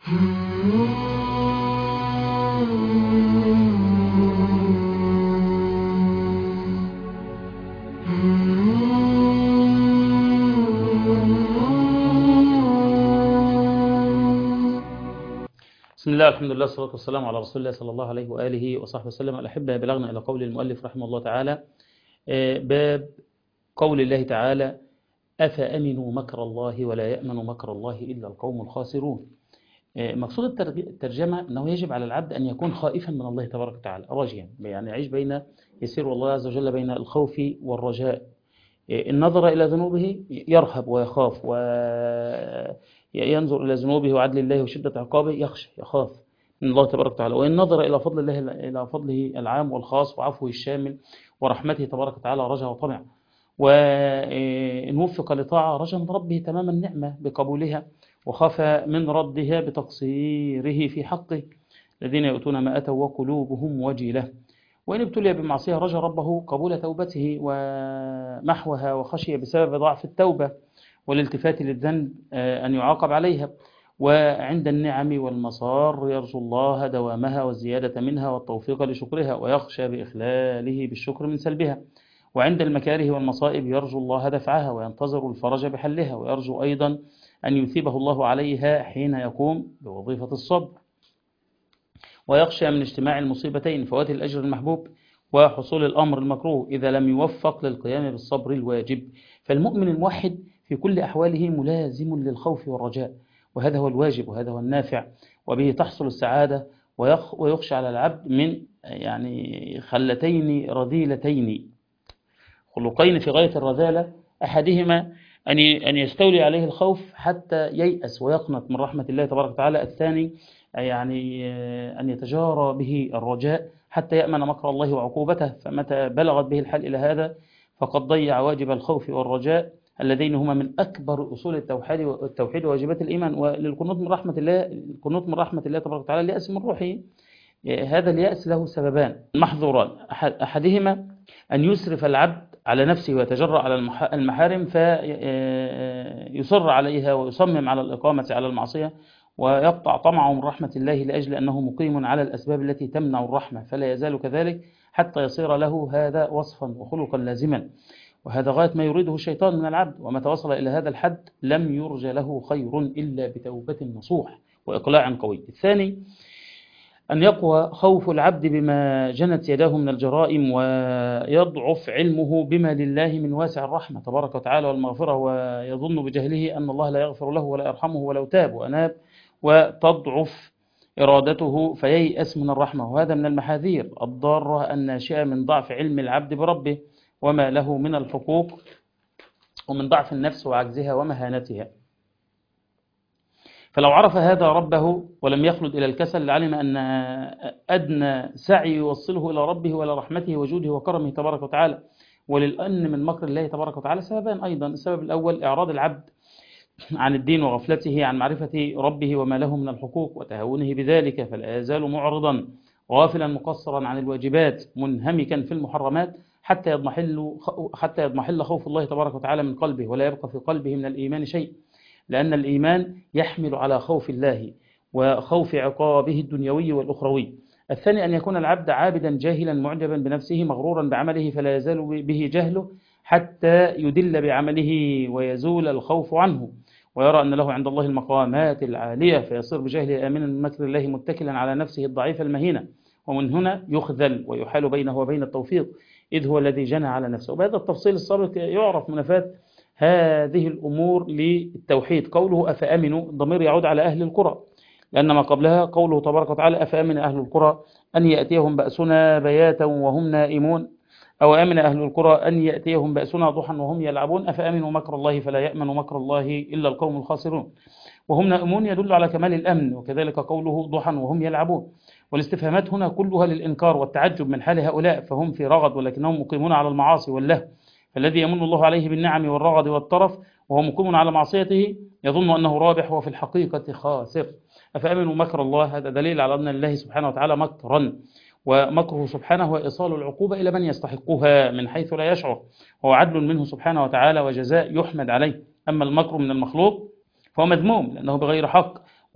بسم الله، الحمد لله، والصلاة والسلام على رسول الله صلى الله عليه وآله وصحبه وسلم. الأحبة، بلغنا إلى قول المؤلف رحمه الله تعالى، باب قول الله تعالى: أفأمنوا مكر الله ولا يأمن مكر الله إلا القوم الخاسرون. مقصود الترجمة أنه يجب على العبد أن يكون خائفا من الله تبارك وتعالى، راجيا، يعني يعيش يسير الله عز وجل بين الخوف والرجاء. إن نظر إلى ذنوبه يرهب ويخاف، وينظر إلى ذنوبه وعدل الله وشدة عقابه يخشى يخاف من الله تبارك وتعالى. وإن نظر إلى فضل الله، إلى فضله العام والخاص وعفوه الشامل ورحمته تبارك وتعالى، رجا وطمع. وإن وفق لطاعة رجا من ربه تمام النعمة بقبولها، وخاف من ردها بتقصيره في حقه، الذين يؤتون ما أتوا وقلوبهم وجلة. وإن ابتلي بمعصية رجا ربه قبول توبته ومحوها، وخشي بسبب ضعف التوبة والالتفات للذنب أن يعاقب عليها. وعند النعم والمصار يرجو الله دوامها والزيادة منها والتوفيق لشكرها، ويخشى بإخلاله بالشكر من سلبها. وعند المكاره والمصائب يرجو الله دفعها وينتظر الفرج بحلها، ويرجو أيضا أن يثيبه الله عليها حين يقوم بوظيفة الصبر. ويخشى من اجتماع المصيبتين، فوات الأجر المحبوب وحصول الأمر المكروه إذا لم يوفق للقيام بالصبر الواجب. فالمؤمن الموحد في كل أحواله ملازم للخوف والرجاء، وهذا هو الواجب وهذا هو النافع، وبه تحصل السعادة. ويخشى على العبد من خلتين رذيلتين، خلقين في غاية الرذالة: أحدهما أن يستولي عليه الخوف حتى ييأس ويقنط من رحمة الله تبارك وتعالى. الثاني أن يتجارى به الرجاء حتى يأمن مكر الله وعقوبته. فمتى بلغت به الحال إلى هذا فقد ضيع واجب الخوف والرجاء، اللذين هما من أكبر أصول التوحيد وواجبات الإيمان. وللقنوط من رحمة الله، القنوط من رحمة الله تبارك وتعالى اليأس من روحه. هذا اليأس له سببان محظوران: أحدهما أن يسرف العبد على نفسه ويتجرأ على المحارم فيصر عليها ويصمم على الإقامة على المعصية، ويقطع طمعه من رحمة الله لأجل أنه مقيم على الأسباب التي تمنع الرحمة، فلا يزال كذلك حتى يصير له هذا وصفا وخلقا لازما. وهذا غاية ما يريده الشيطان من العبد، ومتى وصل إلى هذا الحد لم يرجى له خير إلا بتوبة نصوح وإقلاع قوي. الثاني أن يقوى خوف العبد بما جنت يداه من الجرائم، ويضعف علمه بما لله من واسع الرحمة تبارك وتعالى والمغفرة، ويظن بجهله أن الله لا يغفر له ولا يرحمه ولو تاب وأناب، وتضعف إرادته فييأس من الرحمة. وهذا من المحاذير الضارة الناشئة من ضعف علم العبد بربه وما له من الحقوق، ومن ضعف النفس وعجزها ومهانتها. فلو عرف هذا ربه ولم يخلد إلى الكسل لعلم أن أدنى سعي يوصله إلى ربه وإلى رحمته وجوده وكرمه تبارك وتعالى. وللأن من مكر الله تبارك وتعالى سببان أيضا: السبب الأول إعراض العبد عن الدين وغفلته عن معرفة ربه وما له من الحقوق وتهاونه بذلك، فلا يزال معرضا غافلا مقصرا عن الواجبات منهمكا في المحرمات حتى يضمحل خوف الله تبارك وتعالى من قلبه، ولا يبقى في قلبه من الإيمان شيء، لأن الإيمان يحمل على خوف الله وخوف عقابه الدنيوي والأخروي. الثاني أن يكون العبد عابدا جاهلا معجبا بنفسه مغرورا بعمله، فلا يزال به جهله حتى يدل بعمله ويزول الخوف عنه، ويرى أن له عند الله المقامات العالية، فيصير بجهله آمنا من مكر الله متكلا على نفسه الضعيفة المهينة. ومن هنا يخذل ويحال بينه وبين التوفيق، إذ هو الذي جنى على نفسه. وبهذا التفصيل السابق يعرف منافاة هذه الأمور للتوحيد. قوله أفأمنوا الضمير يعود على أهل القرى، لأن ما قبلها قوله تبارك وتعالى: أفأمن أهل القرى أن يأتيهم بأسنا بياتا وهم نائمون، أو أمن أهل القرى أن يأتيهم بأسنا ضحى وهم يلعبون، أفأمنوا مكر الله فلا يأمن مكر الله إلا القوم الخاسرون. وهم نائمون يدل على كمال الأمن، وكذلك قوله ضحى وهم يلعبون. والاستفهامات هنا كلها للإنكار والتعجب من حال هؤلاء، فهم في رغد ولكنهم مقيمون على المعاصي واللهو. فالذي يمن الله عليه بالنعم والرغد والطرف وهو مقيم على معصيته يظن أنه رابح وفي الحقيقة خاسر. أفأمنوا مكر الله، هذا دليل على أن الله سبحانه وتعالى مكرا، ومكره سبحانه هو إيصال العقوبة إلى من يستحقها من حيث لا يشعر، هو عدل منه سبحانه وتعالى وجزاء يحمد عليه. أما المكر من المخلوق فهو مذموم لأنه بغير حق،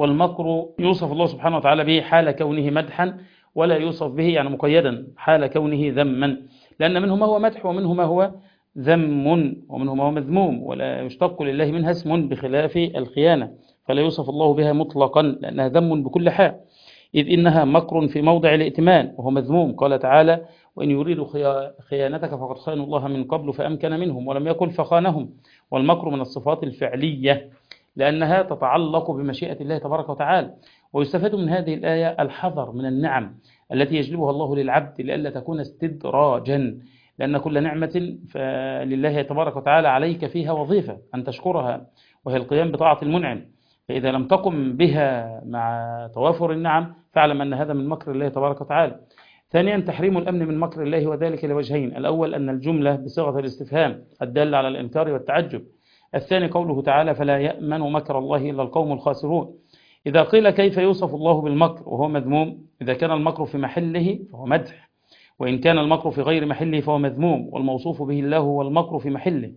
والمكر يوصف الله سبحانه وتعالى به حال كونه مدحا، ولا يوصف به يعني مقيدا حال كونه ذما، لأن منه ما هو مدح ومنه ما هو ذم ومنه ما هو مذموم، ولا يشتق لله منها اسم بخلاف الخيانة، فلا يوصف الله بها مطلقا لأنها ذم بكل حال، إذ إنها مكر في موضع الائتمان وهو مذموم. قال تعالى: وإن يريدوا خيانتك فقد خانوا الله من قبل فأمكن منهم، ولم يكن فخانهم. والمكر من الصفات الفعلية لأنها تتعلق بمشيئة الله تبارك وتعالى. ويستفاد من هذه الآية الحذر من النعم التي يجلبها الله للعبد لئلا تكون استدراجا، لأن كل نعمة لله تبارك وتعالى عليك فيها وظيفة أن تشكرها، وهي القيام بطاعة المنعم، فإذا لم تقم بها مع توافر النعم فاعلم أن هذا من مكر الله تبارك وتعالى. ثانيا، تحريم الأمن من مكر الله، وذلك لوجهين: الأول أن الجملة بصيغة الاستفهام الدالة على الإنكار والتعجب. الثاني قوله تعالى: فلا يأمن مكر الله إلا القوم الخاسرون. إذا قيل كيف يوصف الله بالمكر وهو مذموم؟ إذا كان المكر في محله فهو مدح، وإن كان المكر في غير محله فهو مذموم، والموصوف به الله هو المكر في محله،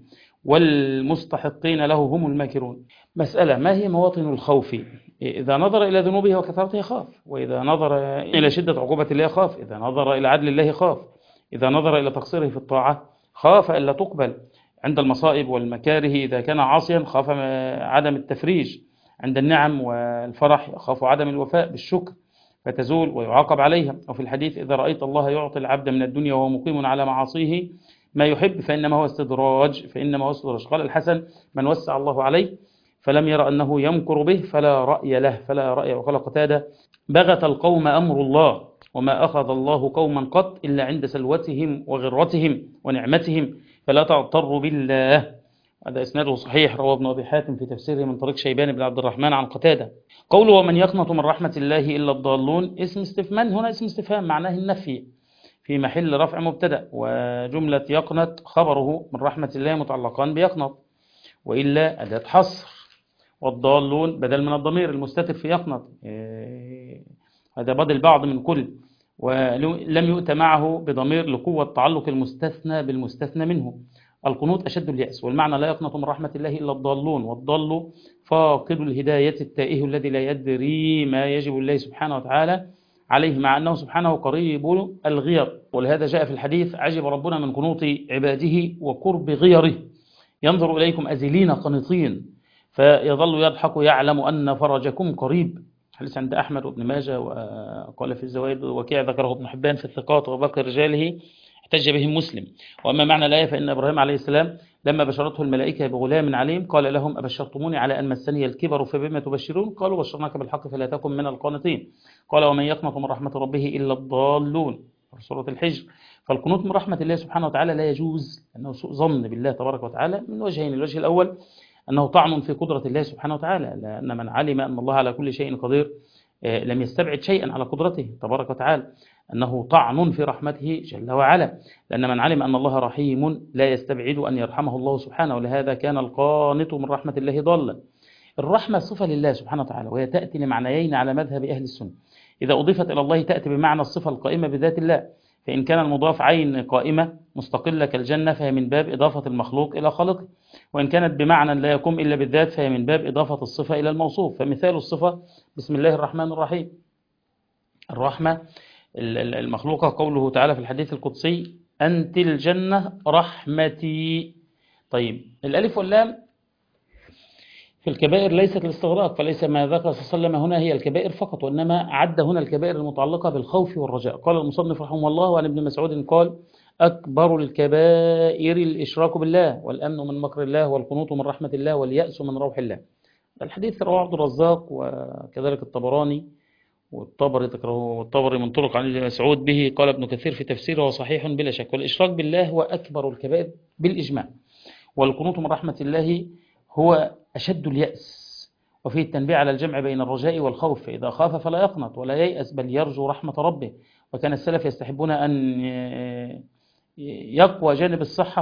والمستحقين له هم الماكرون. مسألة: ما هي مواطن الخوف؟ إذا نظر إلى ذنوبه وكثرته خاف، وإذا نظر إلى شدة عقوبة الله خاف، إذا نظر إلى عدل الله خاف، إذا نظر إلى تقصيره في الطاعة خاف ألا تقبل. عند المصائب والمكاره إذا كان عاصيا خاف عدم التفريج، عند النعم والفرح يخاف عدم الوفاء بالشكر فتزول ويعاقب عليها. وفي الحديث: إذا رأيت الله يعطي العبد من الدنيا وهو مقيم على معاصيه ما يحب فإنما هو استدراج، فإنما هو استدراج. قال الحسن: من وسع الله عليه فلم يرى أنه يمكر به فلا رأي له، فلا رأي. وقال قتادة: بغت القوم أمر الله وما أخذ الله قوما قط إلا عند سلوتهم وغرتهم ونعمتهم فلا تغتروا بالله. هذا إسناده صحيح، رواه ابن أبي حاتم في تفسيره من طريق شيبان بن عبد الرحمن عن قتادة. قوله: ومن يقنط من رحمة الله إلا الضالون، اسم استفهام، هنا اسم استفهام معناه النفي في محل رفع مبتدأ، وجملة يقنط خبره من رحمة الله متعلقان بيقنط، وإلا أداة حصر، والضالون بدل من الضمير المستتر في يقنط، هذا بدل بعض من كل، ولم يؤت معه بضمير لقوة تعلق المستثنى بالمستثنى منه. القنوط أشد اليأس، والمعنى: لا يقنط من رحمة الله إلا الضالون، والضال فاقد الهداية التائه الذي لا يدري ما يجب الله سبحانه وتعالى عليه، مع أنه سبحانه قريب الغير. ولهذا جاء في الحديث: عجب ربنا من قنوط عباده وقرب غيره، ينظر إليكم أزلين قنطين فيظل يضحك يعلم أن فرجكم قريب. حديث عند أحمد وابن ماجه، وقال في الزوائد وكيع ذكره ابن حبان في الثقات، وباقي رجاله احتج بهم مسلم. وأما معنى الآية فإن إبراهيم عليه السلام لما بشرته الملائكة بغلام عليم قال لهم: أبشرتموني على أن مسني الكبر فبما تبشرون؟ قالوا: بشرناك بالحق فلا تكن من القانطين. قال: ومن يقنط من رحمة ربه إلا الضالون، في سورة الحجر. فالقنوط من رحمة الله سبحانه وتعالى لا يجوز، لأنه سوء ظن بالله تبارك وتعالى من وجهين: الوجه الأول أنه طعن في قدرة الله سبحانه وتعالى، لأن من علم أن الله على كل شيء قدير لم يستبعد شيئا على قدرته تبارك وتعالى، أنه طعن في رحمته جل وعلا، لأن من علم أن الله رحيم لا يستبعد أن يرحمه الله سبحانه، ولهذا كان القانط من رحمة الله ضالا. الرحمة صفة لله سبحانه وتعالى، وهي تأتي لمعنيين على مذهب أهل السنة: إذا أضيفت إلى الله تأتي بمعنى الصفة القائمة بذات الله، فإن كان المضاف عين قائمة مستقلة كالجنة فهي من باب إضافة المخلوق إلى خالقه، وإن كانت بمعنى لا يقوم إلا بالذات فهي من باب إضافة الصفة إلى الموصوف. فمثال الصفة: بسم الله الرحمن الرحيم. الرحمة المخلوقة قوله تعالى في الحديث القدسي: أنت الجنة رحمتي. طيب، الألف واللام في الكبائر ليست الاستغراق، فليس ما ذكر صلى الله عليه وسلم هنا هي الكبائر فقط، وإنما عد هنا الكبائر المتعلقة بالخوف والرجاء. قال المصنف رحمه الله: وعن ابن مسعود قال: أكبر الكبائر الإشراك بالله، والأمن من مكر الله، والقنوط من رحمة الله، واليأس من روح الله. الحديث رواه عبد الرزاق وكذلك الطبراني، والطبري من طرق عن ابن مسعود به. قال ابن كثير في تفسيره: وصحيح بلا شك. والإشراك بالله هو أكبر الكبائر بالإجماع، والقنوط من رحمة الله هو أشد اليأس. وفيه التنبيه على الجمع بين الرجاء والخوف، فإذا خاف فلا يقنط ولا ييأس بل يرجو رحمة ربه. وكان السلف يستحبون أن يقوى جانب الصحة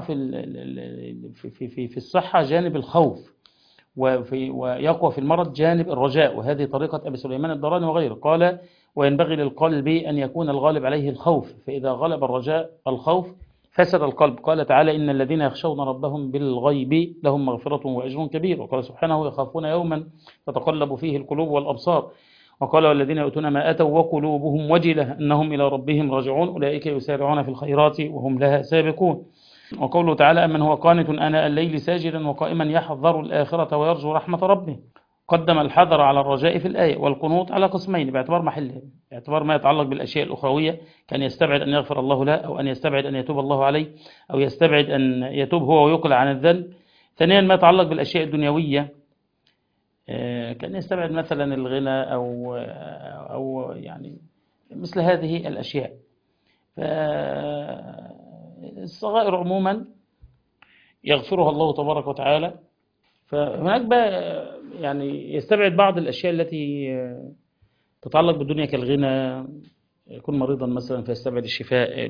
في الصحة جانب الخوف، ويقوى في المرض جانب الرجاء، وهذه طريقة أبي سليمان الدراني وغيره. قال: وينبغي للقلب أن يكون الغالب عليه الخوف، فإذا غلب الرجاء الخوف فسد القلب. قال تعالى إن الذين يخشون ربهم بالغيب لهم مغفرة وأجر كبير. وقال سبحانه يخافون يوما تتقلب فيه القلوب والأبصار. وقال والذين يؤتون ما أتوا وقلوبهم وجلة أنهم إلى ربهم راجعون أولئك يسارعون في الخيرات وهم لها سابقون. وقوله تعالى أمن هو قانت آناء الليل ساجدا وقائما يحذر الآخرة ويرجو رحمة ربه. قدم الحذر على الرجاء في الآية، والقنوط على قسمين باعتبار محله، باعتبار ما يتعلق بالأشياء الأخروية كان يستبعد أن يغفر الله له، أو أن يستبعد أن يتوب الله عليه، أو يستبعد أن يتوب هو ويقلع عن الذنب. ثانيا ما يتعلق بالأشياء الدنيوية كان يستبعد مثلا الغنى أو يعني مثل هذه الأشياء. فالصغائر عموما يغفرها الله تبارك وتعالى. فهناك بقى يعني يستبعد بعض الأشياء التي تتعلق بالدنيا كالغنى، يكون مريضا مثلا فيستبعد الشفاء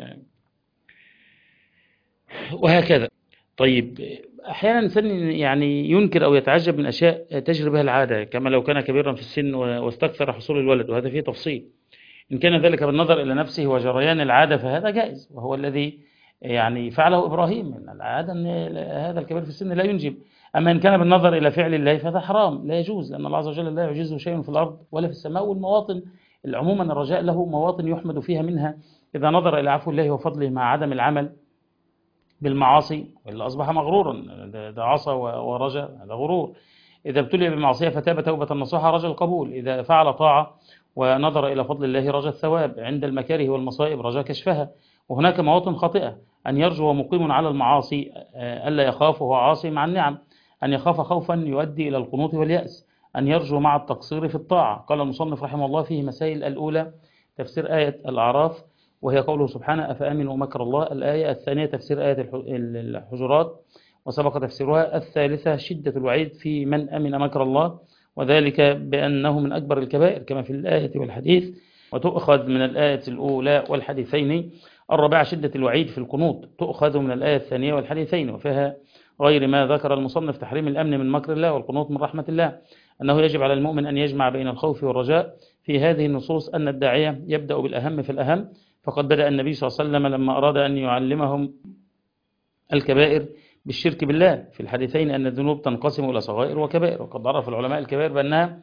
وهكذا. طيب أحيانا الإنسان يعني ينكر أو يتعجب من أشياء تجري بها العادة، كما لو كان كبيرا في السن واستكثر حصول الولد، وهذا فيه تفصيل. إن كان ذلك بالنظر إلى نفسه وجريان العادة فهذا جائز، وهو الذي يعني فعله إبراهيم، من العادة أن هذا الكبير في السن لا ينجب. أما إن كان بالنظر إلى فعل الله فهذا حرام لا يجوز، لأن الله عز وجل لا يعجزه شيء في الأرض ولا في السماء. والمواطن عموما الرجاء له مواطن يحمد فيها، منها إذا نظر إلى عفو الله وفضله مع عدم العمل بالمعاصي، وإلا أصبح مغرورا، ده عصى ورجى، هذا غرور. إذا ابتلي بالمعصية فتاب توبة نصوحة رجى القبول. إذا فعل طاعة ونظر إلى فضل الله رجى الثواب. عند المكاره والمصائب رجى كشفها. وهناك مواطن خاطئة، أن يرجو مقيم على المعاصي ألا يخاف وهو عاصي مع النعم، أن يخاف خوفا يؤدي إلى القنوط واليأس، أن يرجو مع التقصير في الطاعة. قال المصنف رحمه الله فيه مسائل: الأولى تفسير آية الأعراف، وهي قوله سبحانه أفأمنوا مكر الله. الآية الثانية تفسير آية الحجرات، وسبق تفسيرها. الثالثة شدة الوعيد في من أمن مكر الله، وذلك بأنه من أكبر الكبائر كما في الآية والحديث، وتؤخذ من الآية الأولى والحديثين. الرابعة شدة الوعيد في القنوط، تؤخذ من الآية الثانية والحديثين، وفيها غير ما ذكر المصنف تحريم الأمن من مكر الله والقنوط من رحمة الله، أنه يجب على المؤمن أن يجمع بين الخوف والرجاء في هذه النصوص، أن الداعية يبدأ بالأهم في الأهم. فقد بدأ النبي صلى الله عليه وسلم لما أراد أن يعلمهم الكبائر بالشرك بالله في الحديثين، أن الذنوب تنقسم إلى صغائر وكبائر. وقد عرف العلماء الكبائر بأنها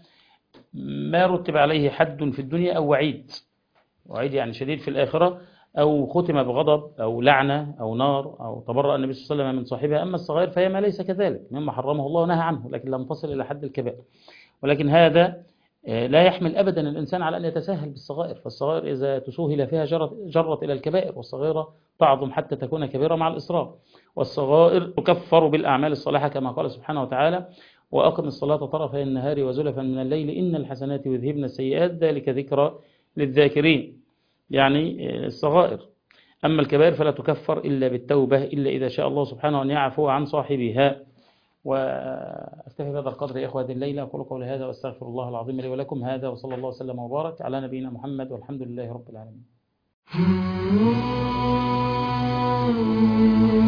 ما رتب عليه حد في الدنيا أو وعيد يعني شديد في الآخرة، أو ختم بغضب أو لعنة أو نار، أو تبرأ النبي صلى الله عليه وسلم من صاحبها. أما الصغائر فهي ما ليس كذلك مما حرمه الله ونهى عنه، لكن لم تصل إلى حد الكبائر. ولكن هذا لا يحمل أبدا الإنسان على أن يتساهل بالصغائر، فالصغائر إذا تسوهل فيها جرت إلى الكبائر، والصغيرة تعظم حتى تكون كبيرة مع الإصرار. والصغائر تكفر بالأعمال الصالحة كما قال سبحانه وتعالى وأقم الصلاة طرفي النهار وزلفا من الليل إن الحسنات يذهبن السيئات ذلك ذكرى للذاكرين، يعني الصغائر. أما الكبائر فلا تكفر إلا بالتوبة، إلا إذا شاء الله سبحانه أن يعفو عن صاحبها. وأكتفي بهذا القدر يا إخوة الليلة، أقول قولي هذا وأستغفر الله العظيم لي ولكم. هذا وصلى الله وسلم وبارك على نبينا محمد والحمد لله رب العالمين.